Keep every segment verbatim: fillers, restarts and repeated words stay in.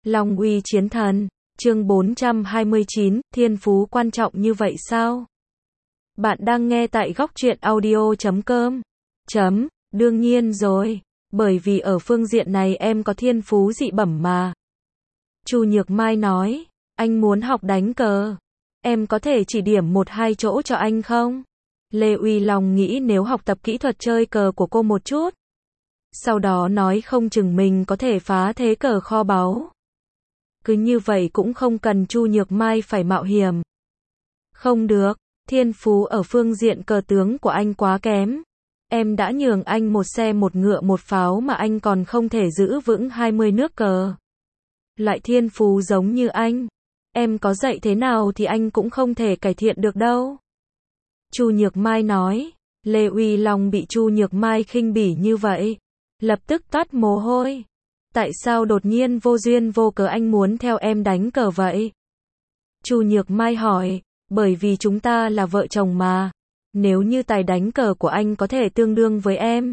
Long uy chiến thần, chương bốn trăm hai mươi chín, thiên phú quan trọng như vậy sao? Bạn đang nghe tại góc truyện audio chấm com. Chấm, đương nhiên rồi, bởi vì ở phương diện này em có thiên phú dị bẩm mà. Chu Nhược Mai nói, anh muốn học đánh cờ. Em có thể chỉ điểm một hai chỗ cho anh không? Lê Uy Long nghĩ nếu học tập kỹ thuật chơi cờ của cô một chút, sau đó nói không chừng mình có thể phá thế cờ kho báu. Cứ như vậy cũng không cần Chu Nhược Mai phải mạo hiểm. Không được, thiên phú ở phương diện cờ tướng của anh quá kém. Em đã nhường anh một xe một ngựa một pháo mà anh còn không thể giữ vững hai mươi nước cờ. Loại thiên phú giống như anh, em có dạy thế nào thì anh cũng không thể cải thiện được đâu. Chu Nhược Mai nói. Lê Uy Long bị Chu Nhược Mai khinh bỉ như vậy, lập tức toát mồ hôi. Tại sao đột nhiên vô duyên vô cớ anh muốn theo em đánh cờ vậy? Chu Nhược Mai hỏi, bởi vì chúng ta là vợ chồng mà. Nếu như tài đánh cờ của anh có thể tương đương với em,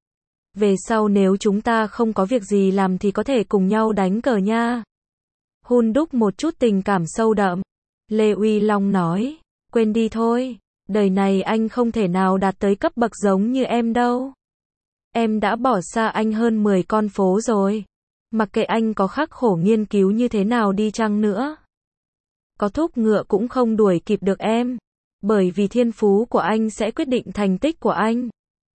về sau nếu chúng ta không có việc gì làm thì có thể cùng nhau đánh cờ nha. Hun đúc một chút tình cảm sâu đậm. Lê Uy Long nói, quên đi thôi, đời này anh không thể nào đạt tới cấp bậc giống như em đâu. Em đã bỏ xa anh hơn mười con phố rồi. Mặc kệ anh có khắc khổ nghiên cứu như thế nào đi chăng nữa, có thúc ngựa cũng không đuổi kịp được em. Bởi vì thiên phú của anh sẽ quyết định thành tích của anh.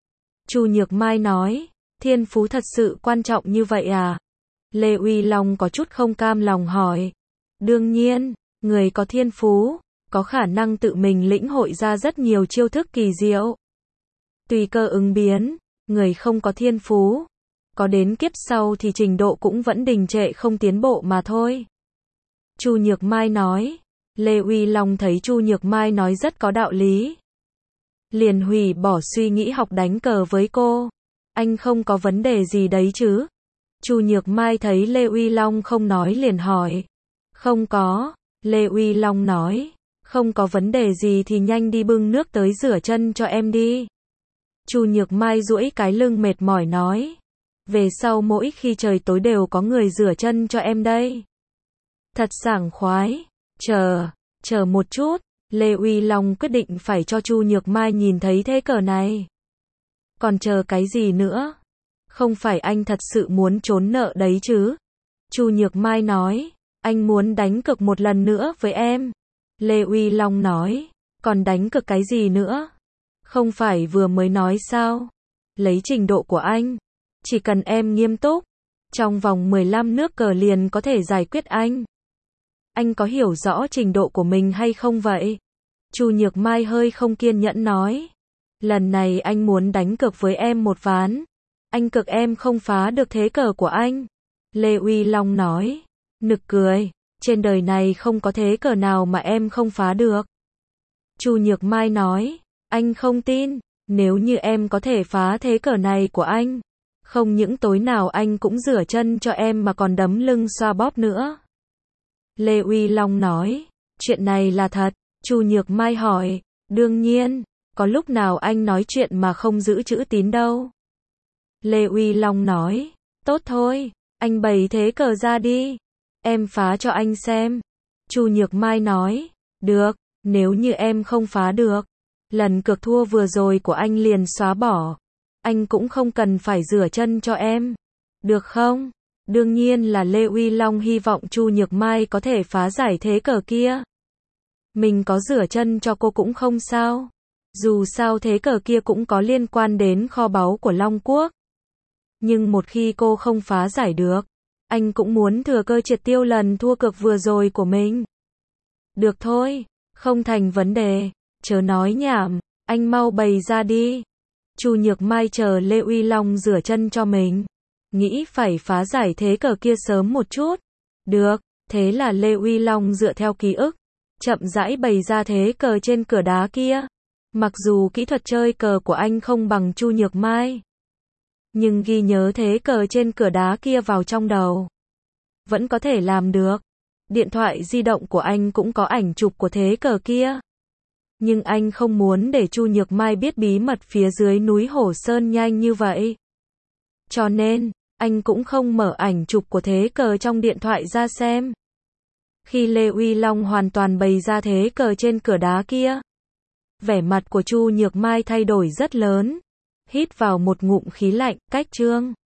Chu Nhược Mai nói, thiên phú thật sự quan trọng như vậy à? Lê Uy Long có chút không cam lòng hỏi. Đương nhiên, người có thiên phú, có khả năng tự mình lĩnh hội ra rất nhiều chiêu thức kỳ diệu. Tùy cơ ứng biến, người không có thiên phú, có đến kiếp sau thì trình độ cũng vẫn đình trệ không tiến bộ mà thôi. Chu Nhược Mai nói. Lê Uy Long thấy Chu Nhược Mai nói rất có đạo lý, liền hủy bỏ suy nghĩ học đánh cờ với cô. Anh không có vấn đề gì đấy chứ? Chu Nhược Mai thấy Lê Uy Long không nói liền hỏi. Không có. Lê Uy Long nói, không có vấn đề gì thì nhanh đi bưng nước tới rửa chân cho em đi. Chu Nhược Mai duỗi cái lưng mệt mỏi nói, về sau mỗi khi trời tối đều có người rửa chân cho em đây. Thật sảng khoái. Chờ, chờ một chút, Lê Uy Long quyết định phải cho Chu Nhược Mai nhìn thấy thế cờ này. Còn chờ cái gì nữa? Không phải anh thật sự muốn trốn nợ đấy chứ? Chu Nhược Mai nói, anh muốn đánh cược một lần nữa với em. Lê Uy Long nói, còn đánh cược cái gì nữa? Không phải vừa mới nói sao? Lấy trình độ của anh, chỉ cần em nghiêm túc, trong vòng mười lăm nước cờ liền có thể giải quyết anh. Anh có hiểu rõ trình độ của mình hay không vậy? Chu Nhược Mai hơi không kiên nhẫn nói. Lần này anh muốn đánh cược với em một ván. Anh cược em không phá được thế cờ của anh. Lê Uy Long nói. Nực cười. Trên đời này không có thế cờ nào mà em không phá được. Chu Nhược Mai nói. Anh không tin. Nếu như em có thể phá thế cờ này của anh, không những tối nào anh cũng rửa chân cho em mà còn đấm lưng xoa bóp nữa. Lê Uy Long nói, chuyện này là thật. Chu Nhược Mai hỏi, đương nhiên, có lúc nào anh nói chuyện mà không giữ chữ tín đâu. Lê Uy Long nói, tốt thôi, anh bày thế cờ ra đi, em phá cho anh xem. Chu Nhược Mai nói, được, nếu như em không phá được, lần cược thua vừa rồi của anh liền xóa bỏ. Anh cũng không cần phải rửa chân cho em. Được không? Đương nhiên là Lê Uy Long hy vọng Chu Nhược Mai có thể phá giải thế cờ kia. Mình có rửa chân cho cô cũng không sao. Dù sao thế cờ kia cũng có liên quan đến kho báu của Long Quốc. Nhưng một khi cô không phá giải được, anh cũng muốn thừa cơ triệt tiêu lần thua cược vừa rồi của mình. Được thôi, không thành vấn đề, chớ nói nhảm, anh mau bày ra đi. Chu Nhược Mai chờ Lê Uy Long rửa chân cho mình, nghĩ phải phá giải thế cờ kia sớm một chút. Được, thế là Lê Uy Long dựa theo ký ức, chậm rãi bày ra thế cờ trên cửa đá kia. Mặc dù kỹ thuật chơi cờ của anh không bằng Chu Nhược Mai, nhưng ghi nhớ thế cờ trên cửa đá kia vào trong đầu, vẫn có thể làm được. Điện thoại di động của anh cũng có ảnh chụp của thế cờ kia. Nhưng anh không muốn để Chu Nhược Mai biết bí mật phía dưới núi Hổ Sơn nhanh như vậy. Cho nên, anh cũng không mở ảnh chụp của thế cờ trong điện thoại ra xem. Khi Lê Uy Long hoàn toàn bày ra thế cờ trên cửa đá kia, vẻ mặt của Chu Nhược Mai thay đổi rất lớn. Hít vào một ngụm khí lạnh, cách Trương